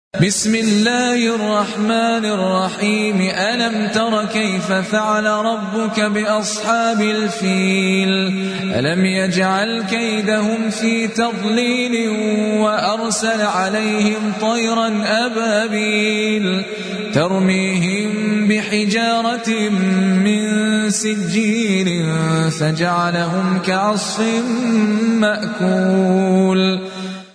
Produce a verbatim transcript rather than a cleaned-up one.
بسم الله الرحمن الرحيم ألم تر كيف فعل ربك بأصحاب الفيل ألم يجعل كيدهم في تضليل وأرسل عليهم طيرا أبابيل ترميهم بحجارة من سجيل فجعلهم كعصف مأكول